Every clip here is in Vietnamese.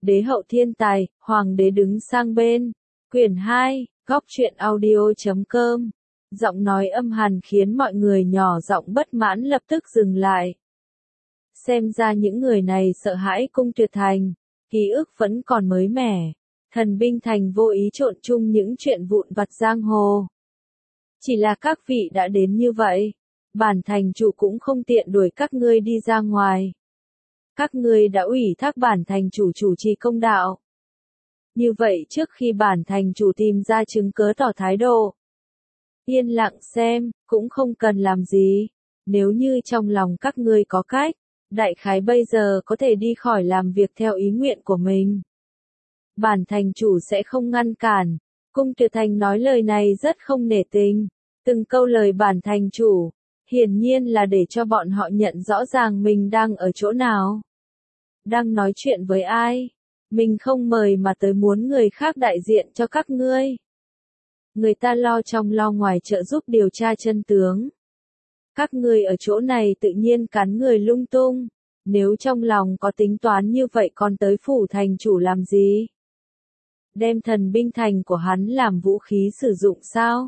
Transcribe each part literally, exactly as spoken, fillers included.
Đế hậu thiên tài, hoàng đế đứng sang bên. Quyển hai, góc truyện audio.com. Giọng nói âm hàn khiến mọi người nhỏ giọng bất mãn lập tức dừng lại. Xem ra những người này sợ hãi cung tuyệt thành, ký ức vẫn còn mới mẻ. Thần binh thành vô ý trộn chung những chuyện vụn vặt giang hồ. Chỉ là các vị đã đến như vậy, bản thành chủ cũng không tiện đuổi các ngươi đi ra ngoài. Các ngươi đã ủy thác bản thành chủ chủ trì công đạo. Như vậy trước khi bản thành chủ tìm ra chứng cớ tỏ thái độ, yên lặng xem, cũng không cần làm gì. Nếu như trong lòng các ngươi có cách, đại khái bây giờ có thể đi khỏi làm việc theo ý nguyện của mình. Bản thành chủ sẽ không ngăn cản. Cung Tuyệt Thành nói lời này rất không nể tình. Từng câu lời bản thành chủ, hiển nhiên là để cho bọn họ nhận rõ ràng mình đang ở chỗ nào. Đang nói chuyện với ai? Mình không mời mà tới muốn người khác đại diện cho các ngươi. Người ta lo trong lo ngoài trợ giúp điều tra chân tướng. Các ngươi ở chỗ này tự nhiên cắn người lung tung. Nếu trong lòng có tính toán như vậy còn tới phủ thành chủ làm gì? Đem thần binh thành của hắn làm vũ khí sử dụng sao?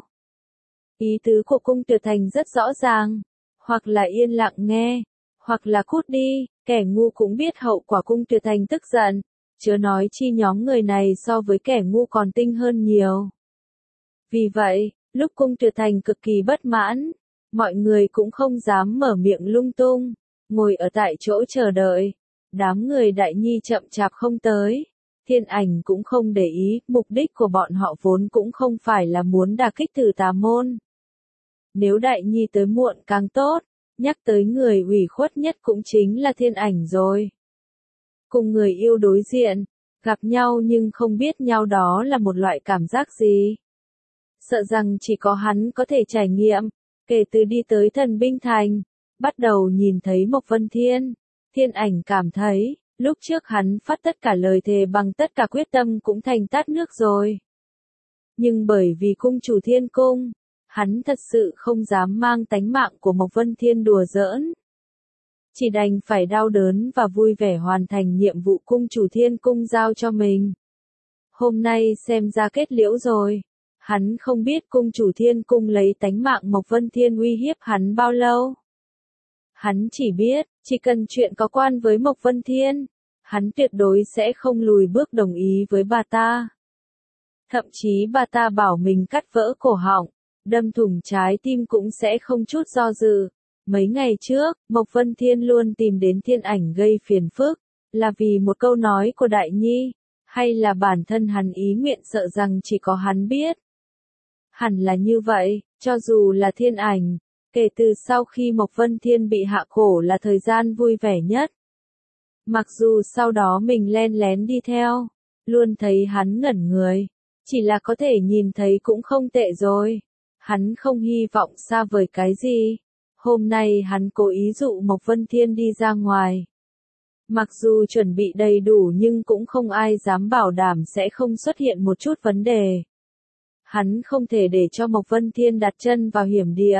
Ý tứ của Cung Tuyệt Thành rất rõ ràng. Hoặc là yên lặng nghe, hoặc là cút đi. Kẻ ngu cũng biết hậu quả. Cung Tuyệt Thành tức giận. Chớ nói chi nhóm người này so với kẻ ngu còn tinh hơn nhiều. Vì vậy, lúc Cung Tuyệt Thành cực kỳ bất mãn, mọi người cũng không dám mở miệng lung tung, ngồi ở tại chỗ chờ đợi. Đám người Đại Nhi chậm chạp không tới. Thiên Ảnh cũng không để ý, mục đích của bọn họ vốn cũng không phải là muốn đả kích Tử Tà môn. Nếu Đại Nhi tới muộn càng tốt, nhắc tới người ủy khuất nhất cũng chính là Thiên Ảnh rồi. Cùng người yêu đối diện, gặp nhau nhưng không biết nhau đó là một loại cảm giác gì. Sợ rằng chỉ có hắn có thể trải nghiệm, kể từ đi tới thần binh thành, bắt đầu nhìn thấy Mộc Vân Thiên. Thiên Ảnh cảm thấy, lúc trước hắn phát tất cả lời thề bằng tất cả quyết tâm cũng thành tát nước rồi. Nhưng bởi vì cung chủ Thiên Cung, hắn thật sự không dám mang tánh mạng của Mộc Vân Thiên đùa giỡn. Chỉ đành phải đau đớn và vui vẻ hoàn thành nhiệm vụ cung chủ Thiên Cung giao cho mình. Hôm nay xem ra kết liễu rồi. Hắn không biết cung chủ Thiên Cung lấy tánh mạng Mộc Vân Thiên uy hiếp hắn bao lâu. Hắn chỉ biết, chỉ cần chuyện có quan với Mộc Vân Thiên, hắn tuyệt đối sẽ không lùi bước đồng ý với bà ta. Thậm chí bà ta bảo mình cắt vỡ cổ họng, đâm thủng trái tim cũng sẽ không chút do dự. Mấy ngày trước, Mộc Vân Thiên luôn tìm đến Thiên Ảnh gây phiền phức, là vì một câu nói của Đại Nhi, hay là bản thân hắn ý nguyện sợ rằng chỉ có hắn biết. Hẳn là như vậy, cho dù là Thiên Ảnh, kể từ sau khi Mộc Vân Thiên bị hạ cổ là thời gian vui vẻ nhất. Mặc dù sau đó mình len lén đi theo, luôn thấy hắn ngẩn người, chỉ là có thể nhìn thấy cũng không tệ rồi. Hắn không hy vọng xa vời cái gì. Hôm nay hắn cố ý dụ Mộc Vân Thiên đi ra ngoài. Mặc dù chuẩn bị đầy đủ nhưng cũng không ai dám bảo đảm sẽ không xuất hiện một chút vấn đề. Hắn không thể để cho Mộc Vân Thiên đặt chân vào hiểm địa.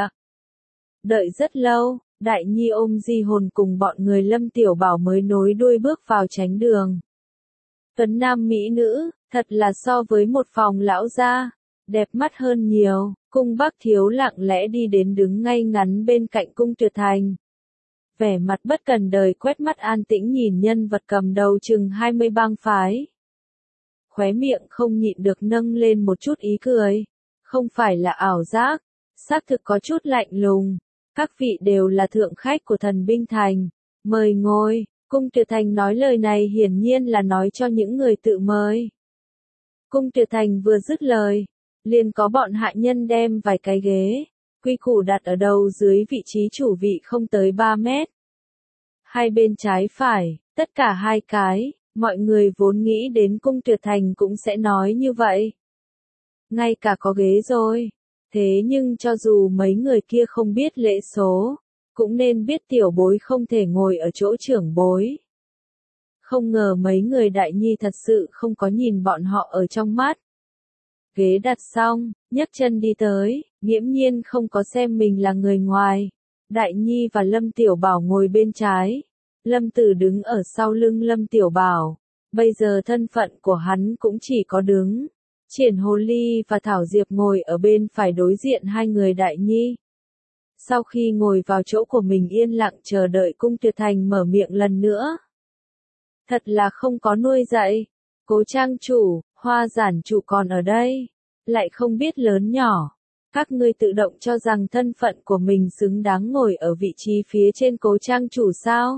Đợi rất lâu, Đại Nhi ôm Di Hồn cùng bọn người Lâm Tiểu Bảo mới nối đuôi bước vào tránh đường. Tuấn nam mỹ nữ, thật là so với một phòng lão gia, đẹp mắt hơn nhiều. Cung Bắc Thiếu lặng lẽ đi đến đứng ngay ngắn bên cạnh Cung Tuyệt Thành. Vẻ mặt bất cần đời quét mắt an tĩnh nhìn nhân vật cầm đầu chừng hai mươi bang phái. Khóe miệng không nhịn được nâng lên một chút ý cười. Không phải là ảo giác, xác thực có chút lạnh lùng. Các vị đều là thượng khách của thần binh thành. Mời ngồi. Cung Tuyệt Thành nói lời này hiển nhiên là nói cho những người tự mời. Cung Tuyệt Thành vừa dứt lời, liền có bọn hạ nhân đem vài cái ghế, quy củ đặt ở đầu dưới vị trí chủ vị không tới ba mét. Hai bên trái phải, tất cả hai cái, mọi người vốn nghĩ đến Cung Tuyệt Thành cũng sẽ nói như vậy. Ngay cả có ghế rồi. Thế nhưng cho dù mấy người kia không biết lễ số, cũng nên biết tiểu bối không thể ngồi ở chỗ trưởng bối. Không ngờ mấy người Đại Nhi thật sự không có nhìn bọn họ ở trong mắt. Ghế đặt xong, nhấc chân đi tới, nghiễm nhiên không có xem mình là người ngoài. Đại Nhi và Lâm Tiểu Bảo ngồi bên trái. Lâm Tử đứng ở sau lưng Lâm Tiểu Bảo. Bây giờ thân phận của hắn cũng chỉ có đứng. Triển Hồ Ly và Thảo Diệp ngồi ở bên phải đối diện hai người Đại Nhi. Sau khi ngồi vào chỗ của mình yên lặng chờ đợi Cung Tuyệt Thành mở miệng lần nữa. Thật là không có nuôi dạy. Cố trang chủ, Hoa giản chủ còn ở đây. Lại không biết lớn nhỏ. Các ngươi tự động cho rằng thân phận của mình xứng đáng ngồi ở vị trí phía trên Cố trang chủ sao?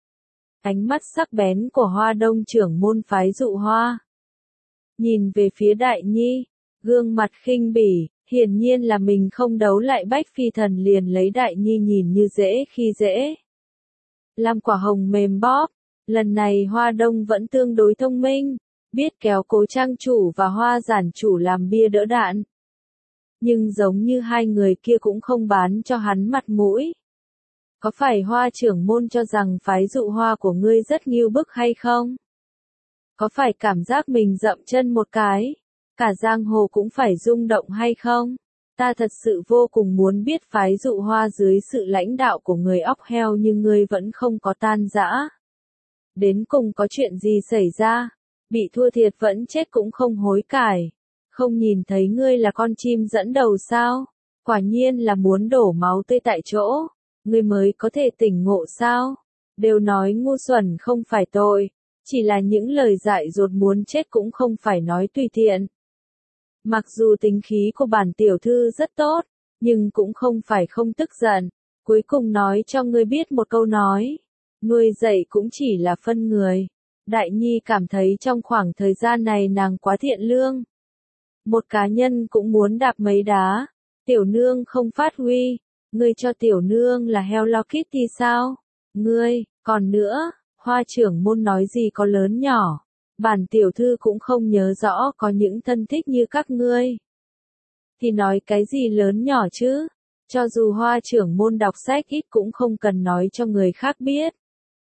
Ánh mắt sắc bén của Hoa Đông trưởng môn phái Dụ Hoa. Nhìn về phía Đại Nhi, gương mặt khinh bỉ, hiển nhiên là mình không đấu lại Bách Phi Thần liền lấy Đại Nhi nhìn như dễ khi dễ. Làm quả hồng mềm bóp, lần này Hoa Đông vẫn tương đối thông minh, biết kéo Cố trang chủ và Hoa giản chủ làm bia đỡ đạn. Nhưng giống như hai người kia cũng không bán cho hắn mặt mũi. Có phải Hoa trưởng môn cho rằng phái Dụ Hoa của ngươi rất nghiêu bức hay không? Có phải cảm giác mình dậm chân một cái, cả giang hồ cũng phải rung động hay không? Ta thật sự vô cùng muốn biết phái Dụ Hoa dưới sự lãnh đạo của người óc heo nhưng ngươi vẫn không có tan rã. Đến cùng có chuyện gì xảy ra? Bị thua thiệt vẫn chết cũng không hối cải. Không nhìn thấy ngươi là con chim dẫn đầu sao? Quả nhiên là muốn đổ máu tươi tại chỗ. Ngươi mới có thể tỉnh ngộ sao? Đều nói ngu xuẩn không phải tội. Chỉ là những lời dại dột muốn chết cũng không phải nói tùy tiện. Mặc dù tính khí của bản tiểu thư rất tốt, nhưng cũng không phải không tức giận. Cuối cùng nói cho ngươi biết một câu nói. Nuôi dạy cũng chỉ là phân người. Đại Nhi cảm thấy trong khoảng thời gian này nàng quá thiện lương. Một cá nhân cũng muốn đạp mấy đá. Tiểu nương không phát huy. Ngươi cho tiểu nương là Hello Kitty sao? Ngươi, còn nữa, Hoa trưởng môn nói gì có lớn nhỏ. Bản tiểu thư cũng không nhớ rõ có những thân thích như các ngươi. Thì nói cái gì lớn nhỏ chứ? Cho dù Hoa trưởng môn đọc sách ít cũng không cần nói cho người khác biết.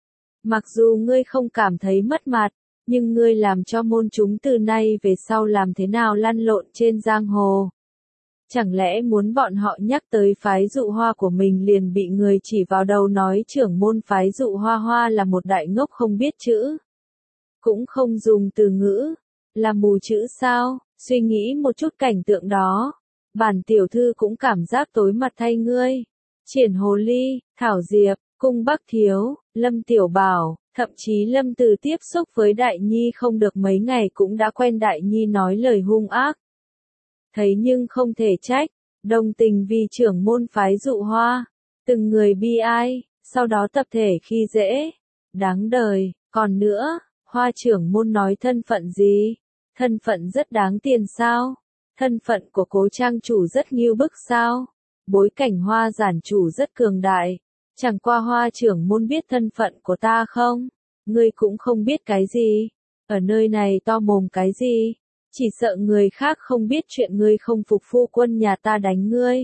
Mặc dù ngươi không cảm thấy mất mặt, nhưng ngươi làm cho môn chúng từ nay về sau làm thế nào lăn lộn trên giang hồ. Chẳng lẽ muốn bọn họ nhắc tới phái Dụ Hoa của mình liền bị người chỉ vào đầu nói trưởng môn phái Dụ Hoa Hoa là một đại ngốc không biết chữ. Cũng không dùng từ ngữ, là mù chữ sao, suy nghĩ một chút cảnh tượng đó. Bản tiểu thư cũng cảm giác tối mặt thay ngươi. Triển Hồ Ly, Thảo Diệp, Cung Bắc Thiếu, Lâm Tiểu Bảo, thậm chí Lâm Từ tiếp xúc với Đại Nhi không được mấy ngày cũng đã quen Đại Nhi nói lời hung ác. Thấy nhưng không thể trách, đồng tình vì trưởng môn phái Dụ Hoa, từng người bi ai, sau đó tập thể khi dễ, đáng đời, còn nữa, Hoa trưởng môn nói thân phận gì? Thân phận rất đáng tiền sao? Thân phận của Cố trang chủ rất nghiêu bức sao? Bối cảnh Hoa giản chủ rất cường đại, chẳng qua Hoa trưởng môn biết thân phận của ta không? Ngươi cũng không biết cái gì, ở nơi này to mồm cái gì? Chỉ sợ người khác không biết chuyện ngươi không phục phu quân nhà ta đánh ngươi.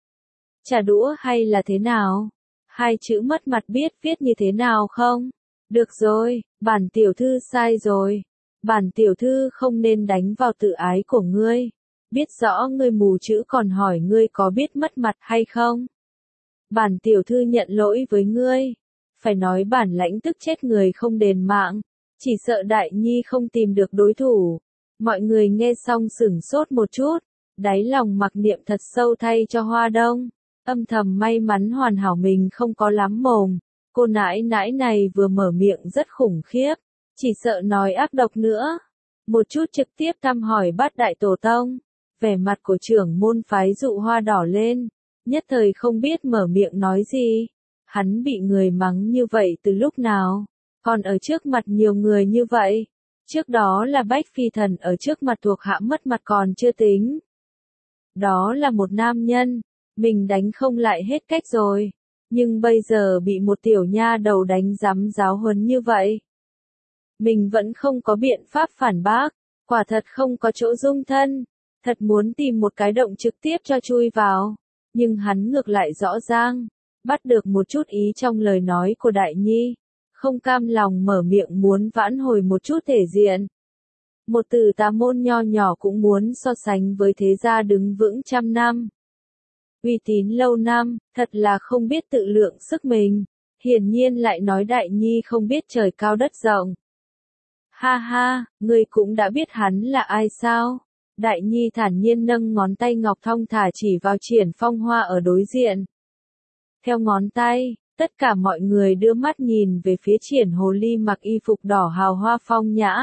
Trả đũa hay là thế nào? Hai chữ mất mặt biết viết như thế nào không? Được rồi, bản tiểu thư sai rồi. Bản tiểu thư không nên đánh vào tự ái của ngươi. Biết rõ ngươi mù chữ còn hỏi ngươi có biết mất mặt hay không? Bản tiểu thư nhận lỗi với ngươi. Phải nói bản lãnh tức chết người không đền mạng. Chỉ sợ Đại Nhi không tìm được đối thủ. Mọi người nghe xong sửng sốt một chút, đáy lòng mặc niệm thật sâu thay cho Hoa Đông, âm thầm may mắn hoàn hảo mình không có lắm mồm, cô nãi nãi này vừa mở miệng rất khủng khiếp, chỉ sợ nói ác độc nữa. Một chút trực tiếp thăm hỏi Bát Đại Tổ Tông, vẻ mặt của trưởng môn phái Dụ Hoa đỏ lên, nhất thời không biết mở miệng nói gì, hắn bị người mắng như vậy từ lúc nào, còn ở trước mặt nhiều người như vậy. Trước đó là Bách Phi Thần ở trước mặt thuộc hạ mất mặt còn chưa tính. Đó là một nam nhân, mình đánh không lại hết cách rồi. Nhưng bây giờ bị một tiểu nha đầu đánh giám giáo huấn như vậy. Mình vẫn không có biện pháp phản bác, quả thật không có chỗ dung thân. Thật muốn tìm một cái động trực tiếp cho chui vào. Nhưng hắn ngược lại rõ ràng, bắt được một chút ý trong lời nói của Đại Nhi. Không cam lòng mở miệng muốn vãn hồi một chút thể diện. Một từ tà môn nho nhỏ cũng muốn so sánh với thế gia đứng vững trăm năm. Uy tín lâu năm, thật là không biết tự lượng sức mình. Hiển nhiên lại nói Đại Nhi không biết trời cao đất rộng. Ha ha, ngươi cũng đã biết hắn là ai sao? Đại Nhi thản nhiên nâng ngón tay ngọc thong thả chỉ vào Triển Phong Hoa ở đối diện. Theo ngón tay, tất cả mọi người đưa mắt nhìn về phía Triển Hồ Ly mặc y phục đỏ hào hoa phong nhã.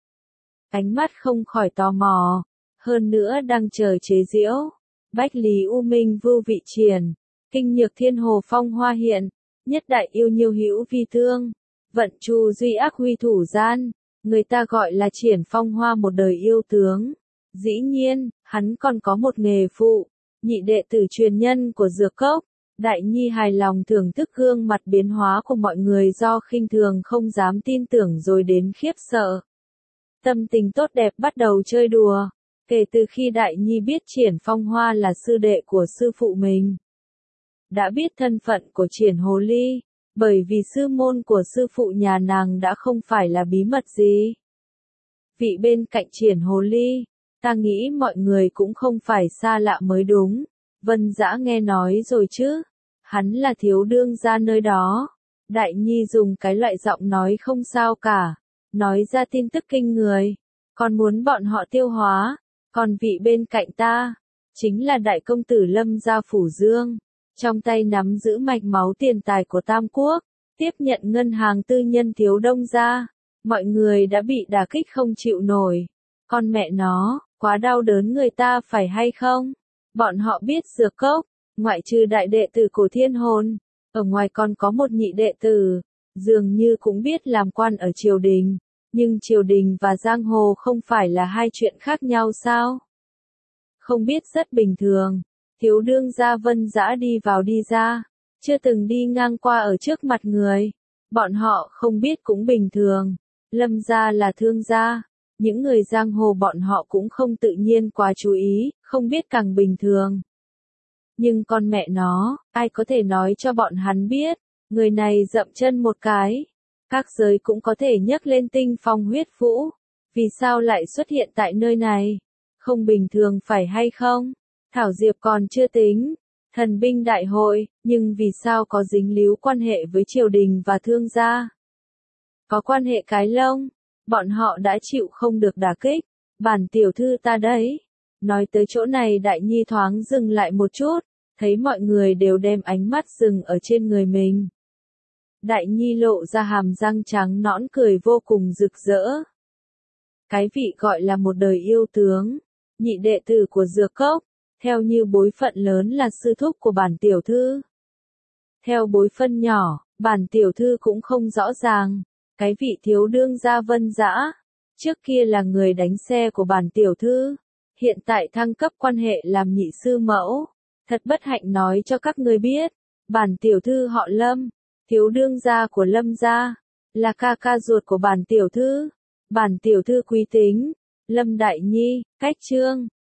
Ánh mắt không khỏi tò mò, hơn nữa đang chờ chế giễu. Bách Lý U Minh vưu vị Triển, kinh nhược thiên hồ phong hoa hiện, nhất đại yêu nhiêu hữu vi thương, vận chu duy ác huy thủ gian, người ta gọi là Triển Phong Hoa một đời yêu tướng. Dĩ nhiên, hắn còn có một nghề phụ, nhị đệ tử truyền nhân của Dược Cốc. Đại Nhi hài lòng thưởng thức gương mặt biến hóa của mọi người do khinh thường không dám tin tưởng rồi đến khiếp sợ. Tâm tình tốt đẹp bắt đầu chơi đùa, kể từ khi Đại Nhi biết Triển Phong Hoa là sư đệ của sư phụ mình. Đã biết thân phận của Triển Hồ Ly, bởi vì sư môn của sư phụ nhà nàng đã không phải là bí mật gì. Vị bên cạnh Triển Hồ Ly, ta nghĩ mọi người cũng không phải xa lạ mới đúng. Vân Dã nghe nói rồi chứ, hắn là thiếu đương gia nơi đó. Đại Nhi dùng cái loại giọng nói không sao cả, nói ra tin tức kinh người, còn muốn bọn họ tiêu hóa. Còn vị bên cạnh ta, chính là đại công tử Lâm gia Phủ Dương, trong tay nắm giữ mạch máu tiền tài của Tam Quốc, tiếp nhận ngân hàng tư nhân thiếu đông gia. Mọi người đã bị đả kích không chịu nổi. Con mẹ nó, quá đau đớn người ta phải hay không? Bọn họ biết Dược Cốc, ngoại trừ đại đệ tử của Thiên Hồn, ở ngoài còn có một nhị đệ tử, dường như cũng biết làm quan ở triều đình, nhưng triều đình và giang hồ không phải là hai chuyện khác nhau sao? Không biết rất bình thường, thiếu đương gia Vân Dã đi vào đi ra, chưa từng đi ngang qua ở trước mặt người, bọn họ không biết cũng bình thường. Lâm gia là thương gia, những người giang hồ bọn họ cũng không tự nhiên quá chú ý, không biết càng bình thường. Nhưng con mẹ nó, ai có thể nói cho bọn hắn biết, người này dậm chân một cái, các giới cũng có thể nhấc lên tinh phong huyết vũ, vì sao lại xuất hiện tại nơi này? Không bình thường phải hay không? Thảo Diệp còn chưa tính, thần binh đại hội, nhưng vì sao có dính líu quan hệ với triều đình và thương gia? Có quan hệ cái lông, bọn họ đã chịu không được đả kích, bản tiểu thư ta đấy. Nói tới chỗ này Đại Nhi thoáng dừng lại một chút, thấy mọi người đều đem ánh mắt dừng ở trên người mình. Đại Nhi lộ ra hàm răng trắng nõn cười vô cùng rực rỡ. Cái vị gọi là một đời yêu tướng, nhị đệ tử của Dược Cốc, theo như bối phận lớn là sư thúc của bản tiểu thư. Theo bối phận nhỏ, bản tiểu thư cũng không rõ ràng. Cái vị thiếu đương gia Vân Dã, trước kia là người đánh xe của bản tiểu thư, hiện tại thăng cấp quan hệ làm nhị sư mẫu. Thật bất hạnh nói cho các người biết, bản tiểu thư họ Lâm, thiếu đương gia của Lâm gia, là ca ca ruột của bản tiểu thư. Bản tiểu thư quý tính, Lâm Đại Nhi, cách chương.